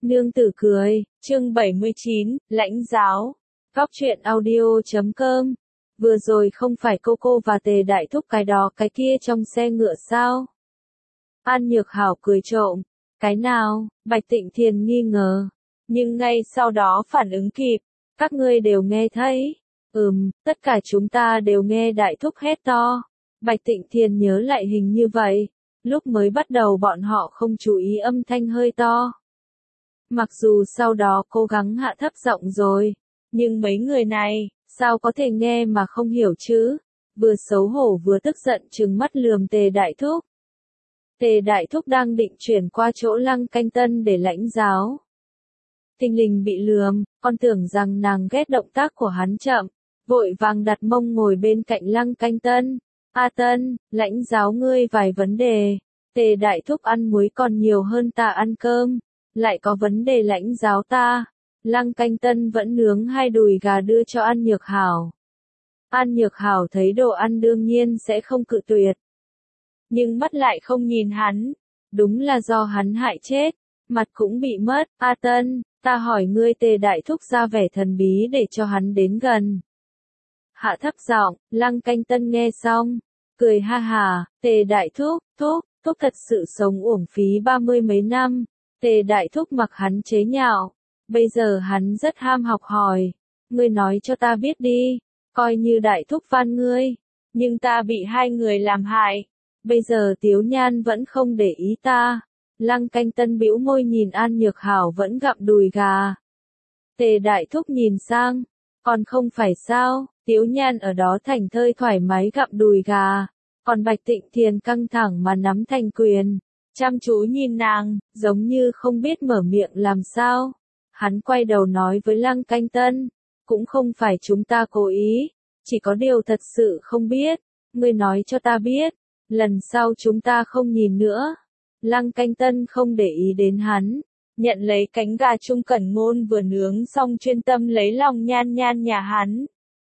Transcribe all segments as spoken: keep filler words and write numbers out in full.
Nương tử cười, chương bảy mươi chín, lãnh giáo. Góc truyện audio chấm com. Vừa rồi không phải cô cô và Tề Đại Thúc cái đó cái kia trong xe ngựa sao? An Nhược Hảo cười trộm. Cái nào? Bạch Tịnh Thiền nghi ngờ. Nhưng ngay sau đó phản ứng kịp. Các ngươi đều nghe thấy. Ừm, tất cả chúng ta đều nghe Đại Thúc hét to. Bạch Tịnh Thiền nhớ lại hình như vậy. Lúc mới bắt đầu bọn họ không chú ý âm thanh hơi to. Mặc dù sau đó cố gắng hạ thấp giọng rồi, nhưng mấy người này, sao có thể nghe mà không hiểu chứ? Vừa xấu hổ vừa tức giận trừng mắt lườm Tề Đại Thúc. Tề Đại Thúc đang định chuyển qua chỗ Lăng Canh Tân để lãnh giáo. Thình lình bị lườm, con tưởng rằng nàng ghét động tác của hắn chậm, vội vàng đặt mông ngồi bên cạnh Lăng Canh Tân. A Tân, lãnh giáo ngươi vài vấn đề. Tề Đại Thúc ăn muối còn nhiều hơn ta ăn cơm. Lại có vấn đề lãnh giáo ta. Lăng Canh Tân vẫn nướng hai đùi gà đưa cho An Nhược Hảo. An Nhược Hảo thấy đồ ăn đương nhiên sẽ không cự tuyệt. Nhưng mắt lại không nhìn hắn. Đúng là do hắn hại chết. Mặt cũng bị mất. A Tân, ta hỏi ngươi. Tề Đại Thúc ra vẻ thần bí để cho hắn đến gần. Hạ thấp giọng, Lăng Canh Tân nghe xong. Cười ha hà, Tề Đại Thúc, Thúc, Thúc thật sự sống uổng phí ba mươi mấy năm. Tề Đại Thúc mặc hắn chế nhạo. Bây giờ hắn rất ham học hỏi. Ngươi nói cho ta biết đi. Coi như Đại Thúc van ngươi. Nhưng ta bị hai người làm hại. Bây giờ Tiếu Nhan vẫn không để ý ta. Lăng Canh Tân bĩu môi nhìn An Nhược Hảo vẫn gặm đùi gà. Tề Đại Thúc nhìn sang. Còn không phải sao, Tiếu Nhan ở đó thảnh thơi thoải mái gặm đùi gà. Còn Bạch Tịnh Thiền căng thẳng mà nắm thành quyền. Chăm chú nhìn nàng, giống như không biết mở miệng làm sao. Hắn quay đầu nói với Lăng Canh Tân. Cũng không phải chúng ta cố ý. Chỉ có điều thật sự không biết. Ngươi nói cho ta biết. Lần sau chúng ta không nhìn nữa. Lăng Canh Tân không để ý đến hắn. Nhận lấy cánh gà Trung Cẩn Ngôn vừa nướng xong chuyên tâm lấy lòng Nhan Nhan nhà hắn.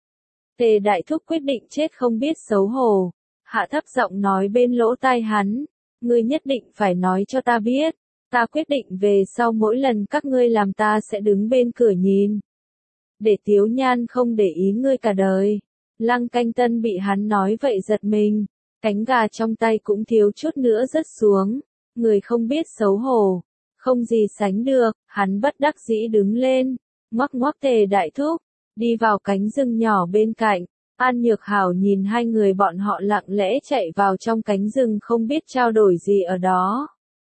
Tề Đại Thúc quyết định chết không biết xấu hổ. Hạ thấp giọng nói bên lỗ tai hắn. Ngươi nhất định phải nói cho ta biết. Ta quyết định về sau mỗi lần các ngươi làm ta sẽ đứng bên cửa nhìn. Để Tiếu Nhan không để ý ngươi cả đời. Lăng Canh Tân bị hắn nói vậy giật mình. Cánh gà trong tay cũng thiếu chút nữa rớt xuống. Người không biết xấu hổ. Không gì sánh được, hắn bất đắc dĩ đứng lên. Ngoắc ngoắc Tề Đại Thúc. Đi vào cánh rừng nhỏ bên cạnh. An Nhược Hảo nhìn hai người bọn họ lặng lẽ chạy vào trong cánh rừng không biết trao đổi gì ở đó.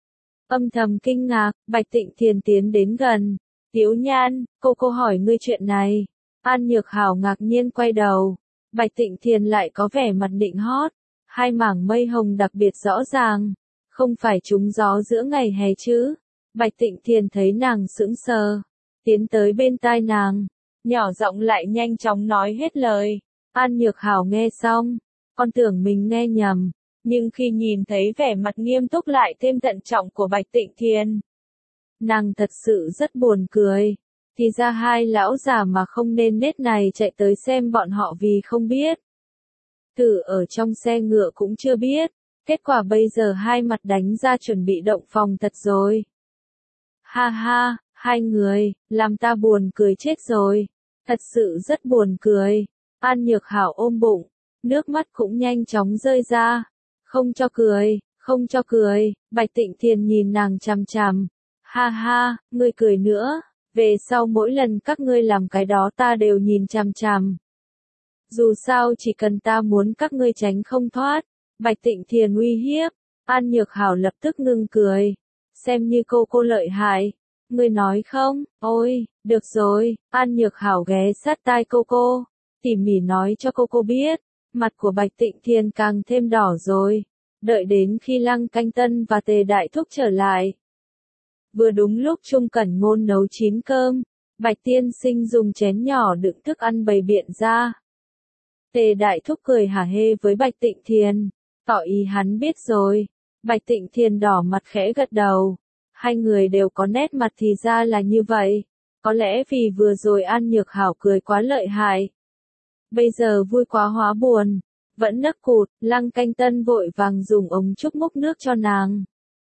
Âm thầm kinh ngạc, Bạch Tịnh Thiền tiến đến gần. Tiếu Nhan, cô cô hỏi ngươi chuyện này. An Nhược Hảo ngạc nhiên quay đầu. Bạch Tịnh Thiền lại có vẻ mặt định hót. Hai mảng mây hồng đặc biệt rõ ràng. Không phải trúng gió giữa ngày hè chứ. Bạch Tịnh Thiền thấy nàng sững sờ. Tiến tới bên tai nàng. Nhỏ giọng lại nhanh chóng nói hết lời. An Nhược Hảo nghe xong, con tưởng mình nghe nhầm, nhưng khi nhìn thấy vẻ mặt nghiêm túc lại thêm thận trọng của Bạch Tịnh Thiền, nàng thật sự rất buồn cười. Thì ra hai lão già mà không nên nết này chạy tới xem bọn họ vì không biết. Tử ở trong xe ngựa cũng chưa biết, kết quả bây giờ hai mặt đánh ra chuẩn bị động phòng thật rồi. Ha ha, hai người, làm ta buồn cười chết rồi, thật sự rất buồn cười. An Nhược Hảo ôm bụng, nước mắt cũng nhanh chóng rơi ra. Không cho cười, không cho cười, Bạch Tịnh Thiền nhìn nàng chằm chằm. Ha ha, ngươi cười nữa, về sau mỗi lần các ngươi làm cái đó ta đều nhìn chằm chằm. Dù sao chỉ cần ta muốn các ngươi tránh không thoát. Bạch Tịnh Thiền uy hiếp, An Nhược Hảo lập tức ngừng cười. Xem như cô cô lợi hại. Ngươi nói không, ôi, được rồi, An Nhược Hảo ghé sát tai cô cô. Tỉ mỉ nói cho cô cô biết, mặt của Bạch Tịnh Thiền càng thêm đỏ rồi. Đợi đến khi Lăng Canh Tân và Tề Đại Thúc trở lại. Vừa đúng lúc Trung Cẩn Ngôn nấu chín cơm, Bạch Tiên Sinh dùng chén nhỏ đựng thức ăn bày biện ra. Tề Đại Thúc cười hả hê với Bạch Tịnh Thiền, tỏ ý hắn biết rồi. Bạch Tịnh Thiền đỏ mặt khẽ gật đầu. Hai người đều có nét mặt thì ra là như vậy. Có lẽ vì vừa rồi An Nhược Hảo cười quá lợi hại. Bây giờ vui quá hóa buồn, vẫn nấc cụt. Lăng Canh Tân vội vàng dùng ống trúc múc nước cho nàng.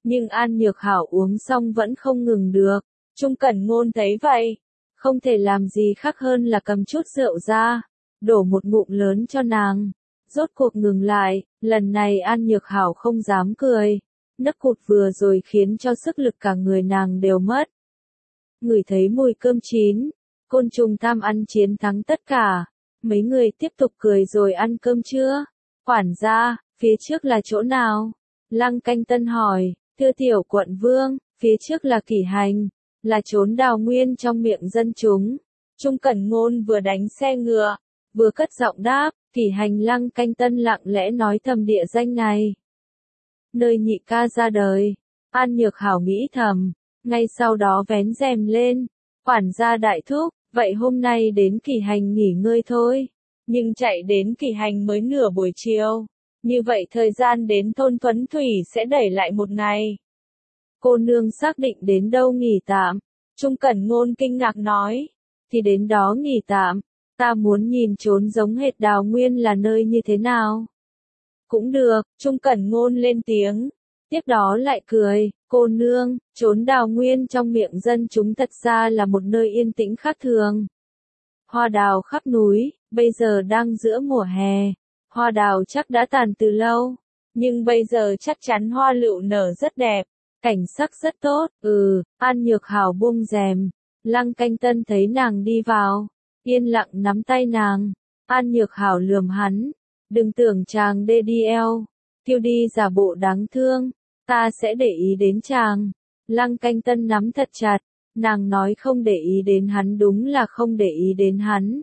Nhưng An Nhược Hảo uống xong vẫn không ngừng được. Trung Cẩn Ngôn thấy vậy, không thể làm gì khác hơn là cầm chút rượu ra, đổ một ngụm lớn cho nàng. Rốt cuộc ngừng lại, lần này An Nhược Hảo không dám cười. Nấc cụt vừa rồi khiến cho sức lực cả người nàng đều mất. Ngửi thấy mùi cơm chín, côn trùng tham ăn chiến thắng tất cả. Mấy người tiếp tục cười rồi ăn cơm chưa? Quản gia, phía trước là chỗ nào? Lăng Canh Tân hỏi, thưa tiểu quận vương, phía trước là Kỷ Hành, là trốn đào nguyên trong miệng dân chúng. Trung Cẩn Ngôn vừa đánh xe ngựa, vừa cất giọng đáp, Kỷ Hành. Lăng Canh Tân lặng lẽ nói thầm địa danh này. Nơi nhị ca ra đời, An Nhược Hảo nghĩ thầm, ngay sau đó vén rèm lên, quản gia đại thúc, vậy hôm nay đến Kỷ Hành nghỉ ngơi thôi, nhưng chạy đến Kỷ Hành mới nửa buổi chiều, như vậy thời gian đến thôn Thuấn Thủy sẽ đẩy lại một ngày. Cô nương xác định đến đâu nghỉ tạm? Trung Cẩn Ngôn kinh ngạc nói, thì đến đó nghỉ tạm, ta muốn nhìn trốn giống hệt đào nguyên là nơi như thế nào. Cũng được, Trung Cẩn Ngôn lên tiếng, tiếp đó lại cười, cô nương, trốn đào nguyên trong miệng dân chúng thật ra là một nơi yên tĩnh khác thường. Hoa đào khắp núi, bây giờ đang giữa mùa hè, hoa đào chắc đã tàn từ lâu, nhưng bây giờ chắc chắn hoa lựu nở rất đẹp, cảnh sắc rất tốt. Ừ, An Nhược Hảo buông rèm, Lăng Canh Tân thấy nàng đi vào, yên lặng nắm tay nàng. An Nhược Hảo lườm hắn, đừng tưởng chàng đê đi eo, tiêu đi giả bộ đáng thương, ta sẽ để ý đến chàng. Lăng Canh Tân nắm thật chặt, nàng nói không để ý đến hắn đúng là không để ý đến hắn.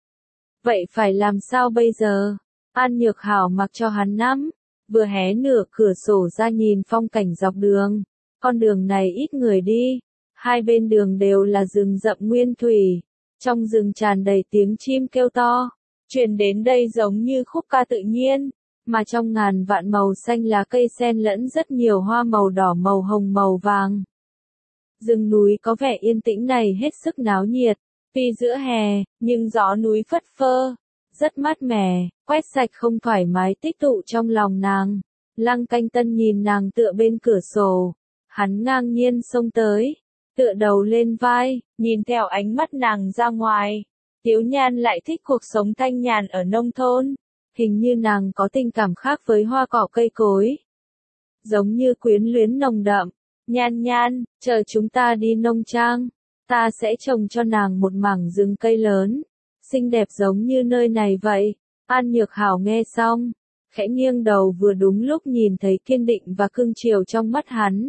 Vậy phải làm sao bây giờ? An Nhược Hảo mặc cho hắn nắm, vừa hé nửa cửa sổ ra nhìn phong cảnh dọc đường. Con đường này ít người đi, hai bên đường đều là rừng rậm nguyên thủy, trong rừng tràn đầy tiếng chim kêu to, truyền đến đây giống như khúc ca tự nhiên, mà trong ngàn vạn màu xanh lá cây xen lẫn rất nhiều hoa màu đỏ, màu hồng, màu vàng. Rừng núi có vẻ yên tĩnh này hết sức náo nhiệt, tuy giữa hè, nhưng gió núi phất phơ, rất mát mẻ, quét sạch không thoải mái tích tụ trong lòng nàng. Lăng Canh Tân nhìn nàng tựa bên cửa sổ, hắn ngang nhiên xông tới, tựa đầu lên vai, nhìn theo ánh mắt nàng ra ngoài. Tiếu Nhan lại thích cuộc sống thanh nhàn ở nông thôn, hình như nàng có tình cảm khác với hoa cỏ cây cối, giống như quyến luyến nồng đậm. Nhan Nhan, chờ chúng ta đi nông trang, ta sẽ trồng cho nàng một mảng rừng cây lớn, xinh đẹp giống như nơi này vậy. An Nhược Hảo nghe xong, khẽ nghiêng đầu vừa đúng lúc nhìn thấy kiên định và cưng chiều trong mắt hắn.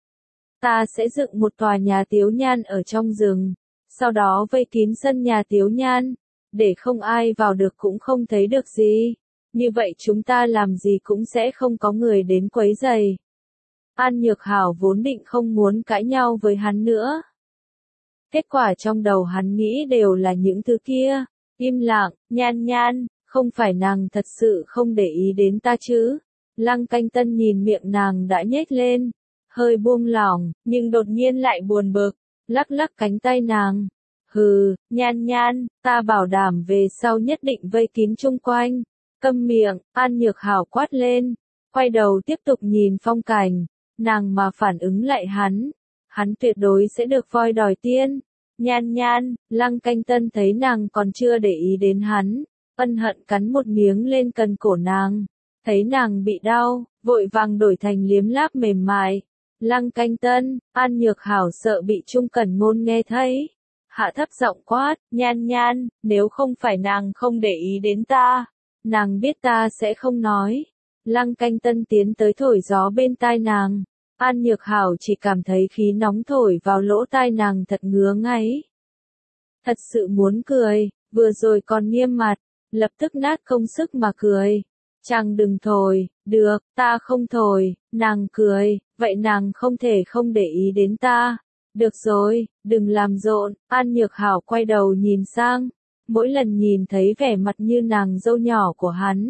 Ta sẽ dựng một tòa nhà Tiếu Nhan ở trong rừng, sau đó vây kín sân nhà Tiếu Nhan, để không ai vào được cũng không thấy được gì. Như vậy chúng ta làm gì cũng sẽ không có người đến quấy rầy. An Nhược Hảo vốn định không muốn cãi nhau với hắn nữa. Kết quả trong đầu hắn nghĩ đều là những thứ kia. Im lặng, Nhan Nhan, không phải nàng thật sự không để ý đến ta chứ? Lăng Canh Tân nhìn miệng nàng đã nhếch lên, hơi buông lỏng, nhưng đột nhiên lại buồn bực, lắc lắc cánh tay nàng. Hừ, Nhan Nhan, ta bảo đảm về sau nhất định vây kín chung quanh. Câm miệng, An Nhược Hảo quát lên, quay đầu tiếp tục nhìn phong cảnh. Nàng mà phản ứng lại hắn, hắn tuyệt đối sẽ được voi đòi tiên. Nhan Nhan, Lăng Canh Tân thấy nàng còn chưa để ý đến hắn, ân hận cắn một miếng lên cần cổ nàng, thấy nàng bị đau, vội vàng đổi thành liếm láp mềm mại. Lăng Canh Tân, An Nhược Hảo sợ bị Trung Cẩn Ngôn nghe thấy, hạ thấp giọng quát, Nhan Nhan, nếu không phải nàng không để ý đến ta, nàng biết ta sẽ không nói. Lăng Canh Tân tiến tới thổi gió bên tai nàng, An Nhược Hảo chỉ cảm thấy khí nóng thổi vào lỗ tai nàng thật ngứa ngáy. Thật sự muốn cười, vừa rồi còn nghiêm mặt, lập tức nát không sức mà cười. Chàng đừng thổi, được, ta không thổi. Nàng cười, vậy nàng không thể không để ý đến ta. Được rồi, đừng làm rộn. An Nhược Hảo quay đầu nhìn sang, mỗi lần nhìn thấy vẻ mặt như nàng dâu nhỏ của hắn,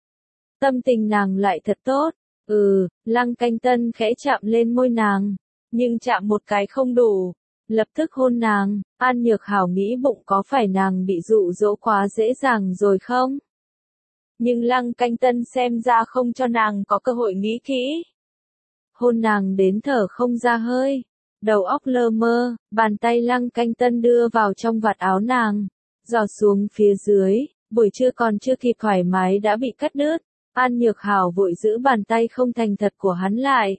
tâm tình nàng lại thật tốt. Ừ, Lăng Canh Tân khẽ chạm lên môi nàng, nhưng chạm một cái không đủ, lập tức hôn nàng. An Nhược Hảo nghĩ bụng có phải nàng bị dụ dỗ quá dễ dàng rồi không? Nhưng Lăng Canh Tân xem ra không cho nàng có cơ hội nghĩ kỹ. hôn nàng đến thở không ra hơi. Đầu óc lơ mơ, bàn tay Lăng Canh Tân đưa vào trong vạt áo nàng, dò xuống phía dưới, buổi trưa còn chưa kịp thoải mái đã bị cắt đứt. An Nhược Hảo vội giữ bàn tay không thành thật của hắn lại.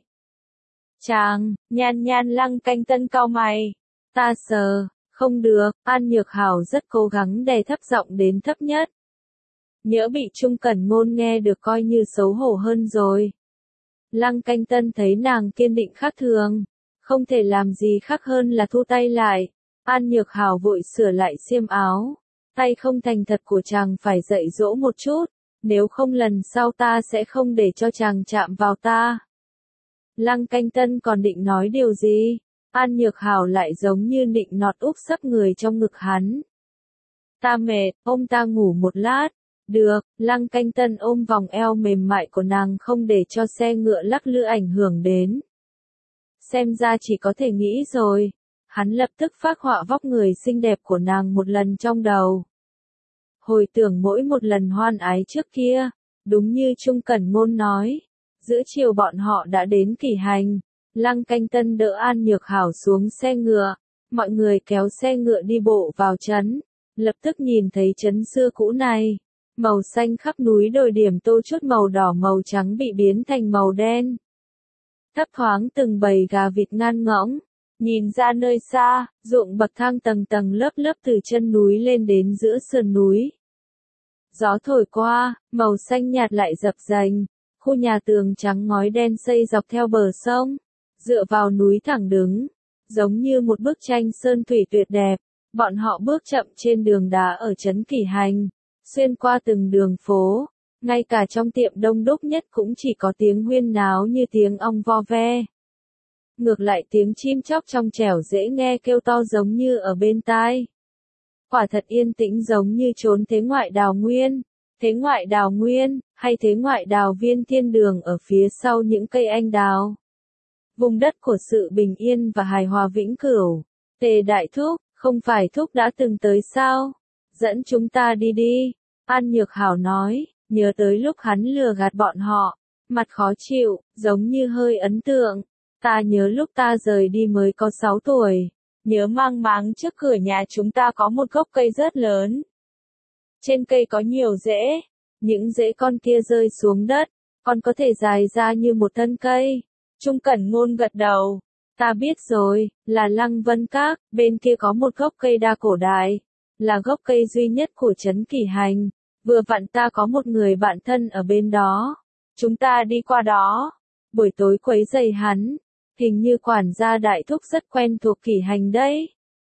Chàng, nhan nhan Lăng Canh Tân cau mày. Ta sờ, không được, An Nhược Hảo rất cố gắng đè thấp giọng đến thấp nhất. Nhỡ bị Trung Cẩn Ngôn nghe được coi như xấu hổ hơn rồi. Lăng Canh Tân thấy nàng kiên định khác thường, không thể làm gì khác hơn là thu tay lại. An Nhược Hảo vội sửa lại xiêm áo. Tay không thành thật của chàng phải dạy dỗ một chút, nếu không lần sau ta sẽ không để cho chàng chạm vào ta. Lăng Canh Tân còn định nói điều gì, An Nhược Hảo lại giống như định nọt úp sấp người trong ngực hắn. Ta mệt, ôm ta ngủ một lát. Được, Lăng Canh Tân ôm vòng eo mềm mại của nàng không để cho xe ngựa lắc lư ảnh hưởng đến. Xem ra chỉ có thể nghĩ rồi. Hắn lập tức phác họa vóc người xinh đẹp của nàng một lần trong đầu. Hồi tưởng mỗi một lần hoan ái trước kia, đúng như Trung Cẩn Ngôn nói, giữa chiều bọn họ đã đến Kỷ Hành. Lăng Canh Tân đỡ An Nhược Hảo xuống xe ngựa, mọi người kéo xe ngựa đi bộ vào trấn, lập tức nhìn thấy trấn xưa cũ này. Màu xanh khắp núi đồi điểm tô chút màu đỏ màu trắng bị biến thành màu đen. Thấp thoáng từng bầy gà vịt ngan ngõng, nhìn ra nơi xa, ruộng bậc thang tầng tầng lớp lớp từ chân núi lên đến giữa sườn núi. Gió thổi qua, màu xanh nhạt lại dập dềnh, khu nhà tường trắng ngói đen xây dọc theo bờ sông, dựa vào núi thẳng đứng, giống như một bức tranh sơn thủy tuyệt đẹp. Bọn họ bước chậm trên đường đá ở trấn Kỷ Hành, xuyên qua từng đường phố, ngay cả trong tiệm đông đúc nhất cũng chỉ có tiếng huyên náo như tiếng ong vo ve. Ngược lại tiếng chim chóc trong trẻo dễ nghe kêu to giống như ở bên tai. Quả thật yên tĩnh giống như chốn thế ngoại đào nguyên, thế ngoại đào nguyên, hay thế ngoại đào viên thiên đường ở phía sau những cây anh đào. Vùng đất của sự bình yên và hài hòa vĩnh cửu. Tề Đại Thúc, không phải Thúc đã từng tới sao? Dẫn chúng ta đi đi. An Nhược Hảo nói, nhớ tới lúc hắn lừa gạt bọn họ, mặt khó chịu, giống như hơi ấn tượng. Ta nhớ lúc ta rời đi mới có sáu tuổi, nhớ mang máng trước cửa nhà chúng ta có một gốc cây rất lớn. Trên cây có nhiều rễ, những rễ con kia rơi xuống đất, còn có thể dài ra như một thân cây. Trung Cẩn Ngôn gật đầu, ta biết rồi, là Lăng Vân Các, bên kia có một gốc cây đa cổ đại, là gốc cây duy nhất của trấn Kỷ Hành, vừa vặn ta có một người bạn thân ở bên đó, chúng ta đi qua đó, buổi tối quấy rầy hắn, hình như quản gia Đại Thúc rất quen thuộc Kỷ Hành đấy.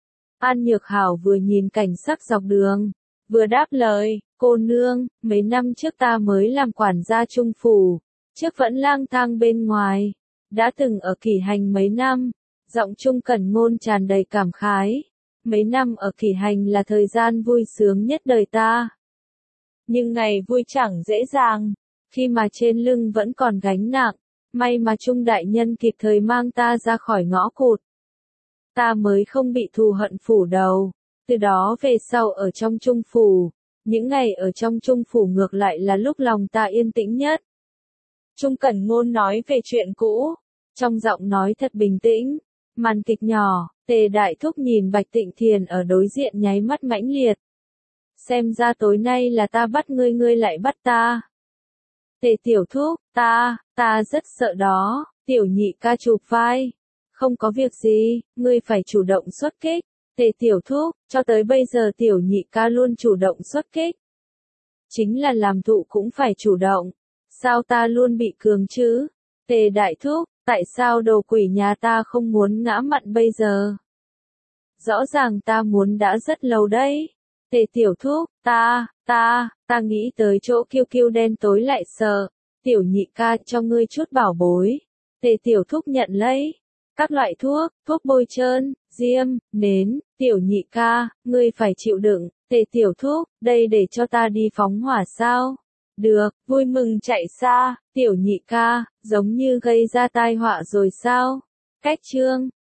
An Nhược Hảo vừa nhìn cảnh sắc dọc đường, vừa đáp lời, cô nương, mấy năm trước ta mới làm quản gia Trung phủ, trước vẫn lang thang bên ngoài, đã từng ở Kỷ Hành mấy năm, giọng Trung Cẩn Ngôn tràn đầy cảm khái. Mấy năm ở Kỷ Hành là thời gian vui sướng nhất đời ta. Nhưng ngày vui chẳng dễ dàng, khi mà trên lưng vẫn còn gánh nặng, may mà Trung đại nhân kịp thời mang ta ra khỏi ngõ cụt. Ta mới không bị thù hận phủ đầu, từ đó về sau ở trong Trung phủ, những ngày ở trong Trung phủ ngược lại là lúc lòng ta yên tĩnh nhất. Trung Cẩn Ngôn nói về chuyện cũ, trong giọng nói thật bình tĩnh. Màn kịch nhỏ, Tề Đại Thúc nhìn Bạch Tịnh Thiền ở đối diện nháy mắt mãnh liệt. Xem ra tối nay là ta bắt ngươi ngươi lại bắt ta. Tề Tiểu Thúc, ta, ta rất sợ đó, Tiểu Nhị ca chụp vai. Không có việc gì, ngươi phải chủ động xuất kích. Tề Tiểu Thúc, cho tới bây giờ Tiểu Nhị ca luôn chủ động xuất kích. Chính là làm thụ cũng phải chủ động. Sao ta luôn bị cường chứ? Tề Đại Thúc, tại sao đồ quỷ nhà ta không muốn ngã mặn bây giờ? Rõ ràng ta muốn đã rất lâu đấy. Tề Tiểu Thúc, ta, ta, ta nghĩ tới chỗ kiêu kiêu đen tối lại sợ. Tiểu Nhị ca cho ngươi chút bảo bối. Tề Tiểu Thúc nhận lấy. Các loại thuốc, thuốc bôi trơn, diêm, nến, Tiểu Nhị ca, ngươi phải chịu đựng. Tề Tiểu Thúc, đây để cho ta đi phóng hỏa sao? Được, vui mừng chạy xa, Tiểu Nhị ca, giống như gây ra tai họa rồi sao? Cách chương